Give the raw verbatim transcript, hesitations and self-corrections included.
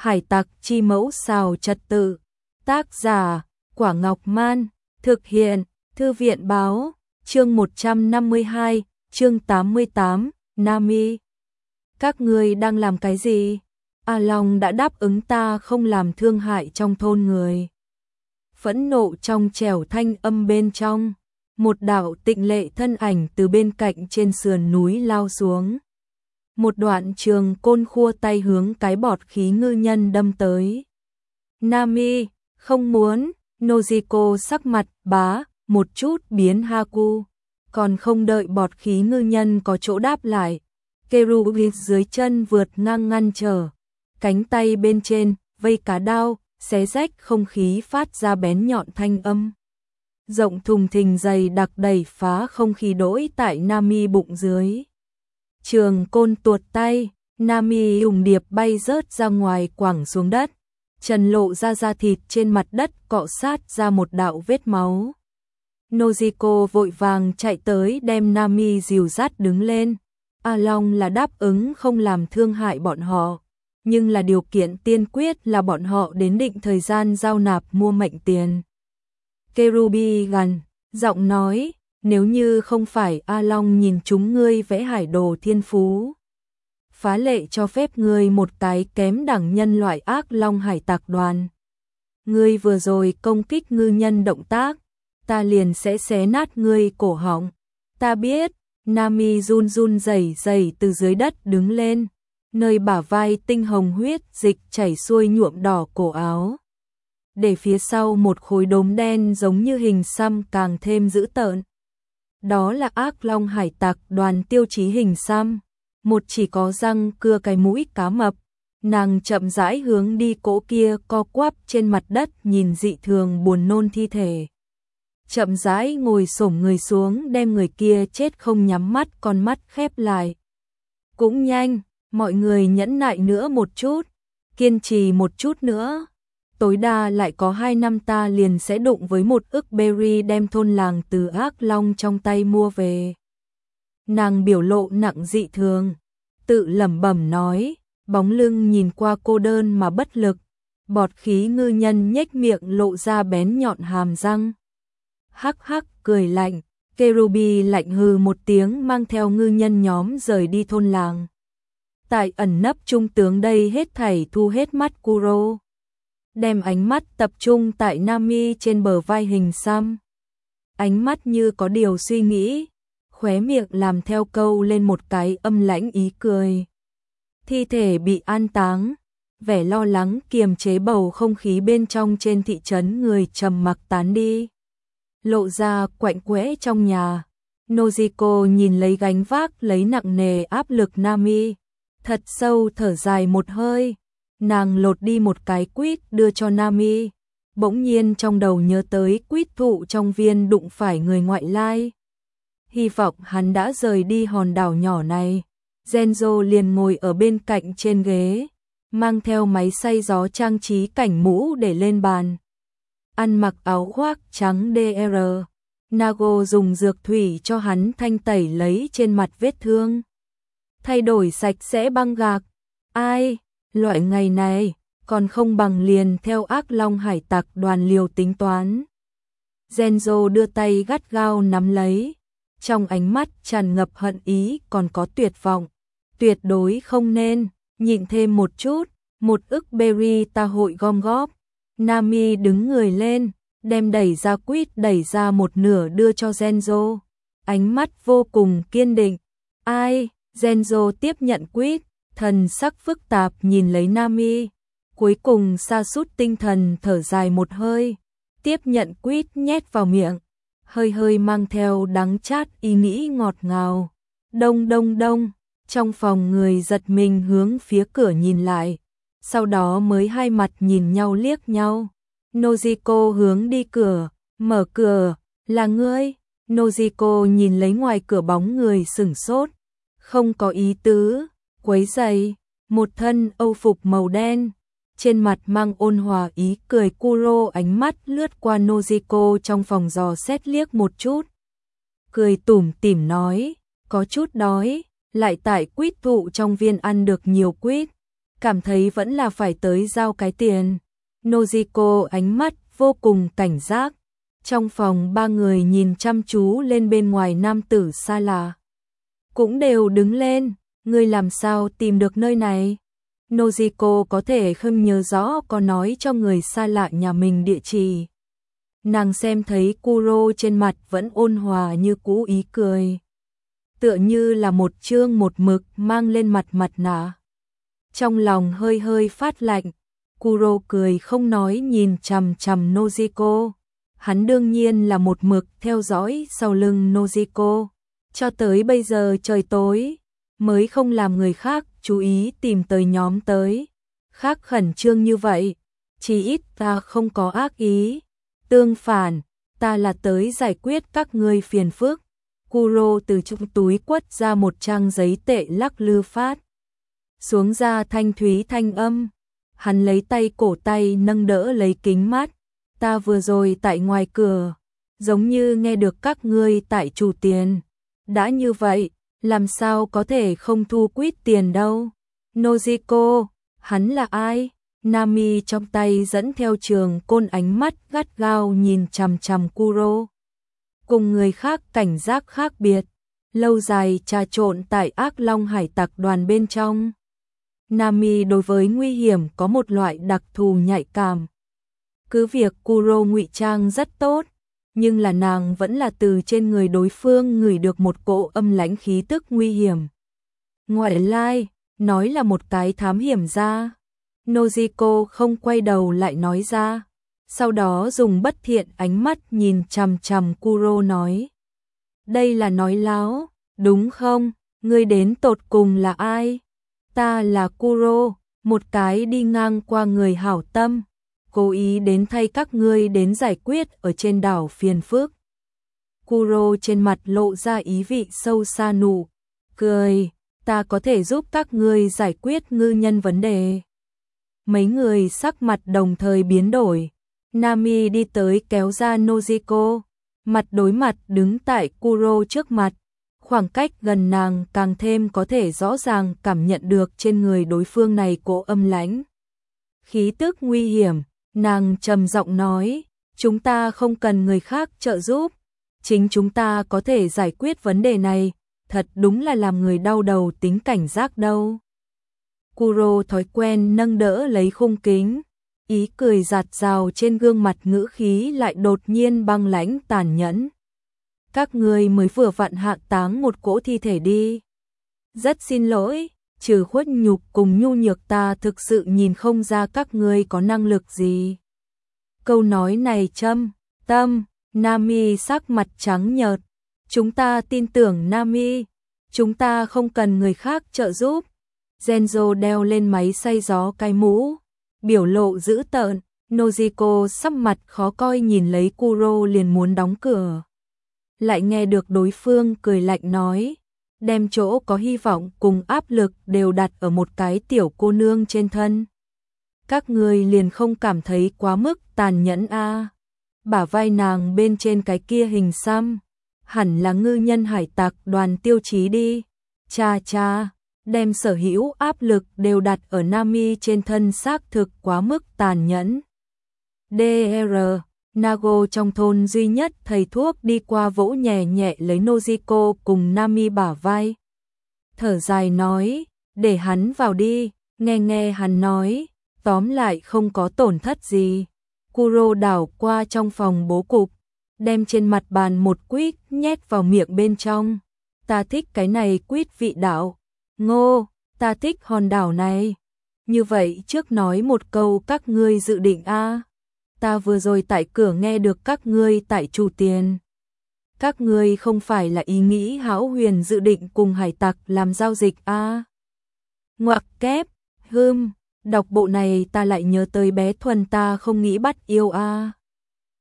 Hải tặc chi mẫu xào trật tự. Tác giả, Quả Ngọc Man. Thực hiện, Thư viện báo. Chương một trăm năm mươi hai, chương tám mươi tám, Nami. Các ngươi đang làm cái gì? A Long đã đáp ứng ta không làm thương hại trong thôn người. Phẫn nộ trong trẻo thanh âm bên trong. Một đạo tịnh lệ thân ảnh từ bên cạnh trên sườn núi lao xuống. Một đoạn trường côn khua tay hướng cái bọt khí ngư nhân đâm tới. Nami, không muốn. Nojiko sắc mặt bá, một chút biến Haku. Còn không đợi bọt khí ngư nhân có chỗ đáp lại. Kerubi dưới chân vượt ngang ngăn trở. Cánh tay bên trên, vây cá đao, xé rách không khí phát ra bén nhọn thanh âm. Rộng thùng thình dày đặc đẩy phá không khí đỗi tại Nami bụng dưới. Trường côn tuột tay, Nami hùng điệp bay rớt ra ngoài quẳng xuống đất. Trần lộ ra da thịt trên mặt đất cọ sát ra một đạo vết máu. Nojiko vội vàng chạy tới đem Nami dìu dắt đứng lên. A Long là đáp ứng không làm thương hại bọn họ, nhưng là điều kiện tiên quyết là bọn họ đến định thời gian giao nạp mua mệnh tiền. Kerubi gần, giọng nói, nếu như không phải A Long nhìn chúng ngươi vẽ hải đồ thiên phú, phá lệ cho phép ngươi một cái kém đẳng nhân loại ác long hải tặc đoàn. Ngươi vừa rồi công kích ngư nhân động tác, ta liền sẽ xé nát ngươi cổ họng. Ta biết. Nami run run rẩy rẩy từ dưới đất đứng lên, nơi bả vai tinh hồng huyết dịch chảy xuôi nhuộm đỏ cổ áo. Để phía sau một khối đốm đen giống như hình xăm càng thêm dữ tợn. Đó là ác long hải tặc đoàn tiêu chí hình xăm, một chỉ có răng cưa cái mũi cá mập. Nàng chậm rãi hướng đi cỗ kia co quắp trên mặt đất nhìn dị thường buồn nôn thi thể. Chậm rãi ngồi xổm người xuống đem người kia chết không nhắm mắt con mắt khép lại. Cũng nhanh, mọi người nhẫn nại nữa một chút, kiên trì một chút nữa. Tối đa lại có hai năm ta liền sẽ đụng với một ức berry đem thôn làng từ ác long trong tay mua về. Nàng biểu lộ nặng dị thường, tự lẩm bẩm nói, bóng lưng nhìn qua cô đơn mà bất lực. Bọt khí ngư nhân nhếch miệng lộ ra bén nhọn hàm răng. Hắc hắc cười lạnh, Kerubi lạnh hừ một tiếng mang theo ngư nhân nhóm rời đi thôn làng. Tại ẩn nấp trung tướng đây hết thảy thu hết mắt Kuro. Đem ánh mắt tập trung tại Nami trên bờ vai hình xăm. Ánh mắt như có điều suy nghĩ, khóe miệng làm theo câu lên một cái âm lãnh ý cười. Thi thể bị an táng, vẻ lo lắng kiềm chế bầu không khí bên trong trên thị trấn người trầm mặc tán đi. Lộ ra quạnh quẽ trong nhà. Nojiko nhìn lấy gánh vác lấy nặng nề áp lực Nami, thật sâu thở dài một hơi. Nàng lột đi một cái quýt đưa cho Nami. Bỗng nhiên trong đầu nhớ tới quýt thụ trong viên đụng phải người ngoại lai. Hy vọng hắn đã rời đi hòn đảo nhỏ này. Genzo liền ngồi ở bên cạnh trên ghế, mang theo máy xay gió trang trí cảnh mũ để lên bàn. Ăn mặc áo khoác trắng đê rờ. Nago dùng dược thủy cho hắn thanh tẩy lấy trên mặt vết thương. Thay đổi sạch sẽ băng gạc. Ai, loại ngày này, còn không bằng liền theo ác long hải tặc đoàn liều tính toán. Genzo đưa tay gắt gao nắm lấy. Trong ánh mắt tràn ngập hận ý còn có tuyệt vọng. Tuyệt đối không nên, nhịn thêm một chút, một ức berry ta hội gom góp. Nami đứng người lên, đem đẩy ra quýt đẩy ra một nửa đưa cho Genzo. Ánh mắt vô cùng kiên định. Ai? Genzo tiếp nhận quýt, thần sắc phức tạp nhìn lấy Nami. Cuối cùng sa sút tinh thần thở dài một hơi. Tiếp nhận quýt nhét vào miệng. Hơi hơi mang theo đắng chát ý nghĩ ngọt ngào. Đông đông đông, trong phòng người giật mình hướng phía cửa nhìn lại. Sau đó mới hai mặt nhìn nhau liếc nhau. Nojiko hướng đi cửa, mở cửa, là ngươi. Nojiko nhìn lấy ngoài cửa bóng người sửng sốt, không có ý tứ, quấy rầy, một thân âu phục màu đen. Trên mặt mang ôn hòa ý cười Kuro ánh mắt lướt qua Nojiko trong phòng dò xét liếc một chút. Cười tủm tỉm nói, có chút đói, lại tại quýt thụ trong viên ăn được nhiều quýt. cảm thấy vẫn là phải tới giao cái tiền. Nojiko ánh mắt vô cùng cảnh giác. Trong phòng ba người nhìn chăm chú lên bên ngoài, nam tử xa lạ cũng đều đứng lên. Ngươi làm sao tìm được nơi này? Nojiko có thể không nhớ rõ có nói cho người xa lạ nhà mình địa chỉ. Nàng xem thấy Kuro trên mặt vẫn ôn hòa như cũ, ý cười tựa như là một chương một mực mang lên mặt mặt nạ. Trong lòng hơi hơi phát lạnh, Kuro cười không nói nhìn chằm chằm Nojiko. Hắn đương nhiên là một mực theo dõi sau lưng Nojiko. Cho tới bây giờ trời tối, mới không làm người khác chú ý tìm tới nhóm tới. Khác khẩn trương như vậy, chỉ ít ta không có ác ý. Tương phản, ta là tới giải quyết các ngươi phiền phức. Kuro từ trong túi quất ra một trang giấy tệ, lắc lư phát xuống ra thanh thúy thanh âm. Hắn lấy tay cổ tay nâng đỡ lấy kính mắt. Ta vừa rồi tại ngoài cửa, giống như nghe được các ngươi tại chủ tiền. Đã như vậy, làm sao có thể không thu quýt tiền đâu. Nojiko, hắn là ai? Nami trong tay dẫn theo trường côn, ánh mắt gắt gao nhìn chằm chằm Kuro. Cùng người khác cảnh giác khác biệt, lâu dài trà trộn tại Ác Long hải tặc đoàn bên trong. Nami đối với nguy hiểm có một loại đặc thù nhạy cảm. Cứ việc Kuro ngụy trang rất tốt, nhưng là nàng vẫn là từ trên người đối phương ngửi được một cỗ âm lãnh khí tức nguy hiểm. Ngoại lai, nói là một cái thám hiểm gia. Nojiko không quay đầu lại nói ra, sau đó dùng bất thiện ánh mắt nhìn chằm chằm Kuro nói. Đây là nói láo, đúng không? Ngươi đến tột cùng là ai? Ta là Kuro, một cái đi ngang qua người hảo tâm, cố ý đến thay các ngươi đến giải quyết ở trên đảo phiền phức. Kuro trên mặt lộ ra ý vị sâu xa, nụ cười, ta có thể giúp các ngươi giải quyết ngư nhân vấn đề. Mấy người sắc mặt đồng thời biến đổi. Nami đi tới kéo ra Nojiko, mặt đối mặt đứng tại Kuro trước mặt. Khoảng cách gần, nàng càng thêm có thể rõ ràng cảm nhận được trên người đối phương này cỗ âm lãnh khí tức nguy hiểm. Nàng trầm giọng nói, chúng ta không cần người khác trợ giúp, chính chúng ta có thể giải quyết vấn đề này. Thật đúng là làm người đau đầu tính cảnh giác đâu. Kuro thói quen nâng đỡ lấy khung kính, ý cười giạt rào trên gương mặt, ngữ khí lại đột nhiên băng lãnh tàn nhẫn. Các ngươi mới vừa vặn hạ táng một cỗ thi thể đi. Rất xin lỗi, trừ khuất nhục cùng nhu nhược, ta thực sự nhìn không ra các ngươi có năng lực gì. Câu nói này châm tâm, Nami sắc mặt trắng nhợt. Chúng ta tin tưởng Nami, chúng ta không cần người khác trợ giúp. Genzo đeo lên máy xay gió cái mũ, biểu lộ dữ tợn. Nojiko sắc mặt khó coi nhìn lấy Kuro liền muốn đóng cửa. Lại nghe được đối phương cười lạnh nói, đem chỗ có hy vọng cùng áp lực đều đặt ở một cái tiểu cô nương trên thân. Các người liền không cảm thấy quá mức tàn nhẫn a? À? Bả vai nàng bên trên cái kia hình xăm, hẳn là ngư nhân hải tặc đoàn tiêu chí đi. Cha cha, đem sở hữu áp lực đều đặt ở Nami trên thân, xác thực quá mức tàn nhẫn. đê rờ, Nago trong thôn duy nhất thầy thuốc đi qua vỗ nhẹ nhẹ lấy Nojiko cùng Nami bả vai. Thở dài nói, để hắn vào đi. Nghe nghe hắn nói, tóm lại không có tổn thất gì. Kuro đảo qua trong phòng bố cục, đem trên mặt bàn một quýt nhét vào miệng bên trong. Ta thích cái này quýt vị đạo. Ngô, ta thích hòn đảo này. Như vậy trước nói một câu, các ngươi dự định a? À? Ta vừa rồi tại cửa nghe được các ngươi tại chủ tiền. Các ngươi không phải là ý nghĩ hão huyền dự định cùng hải tặc làm giao dịch a? À? Ngoặc kép, hưm, đọc bộ này ta lại nhớ tới bé Thuần, ta không nghĩ bắt yêu a. À?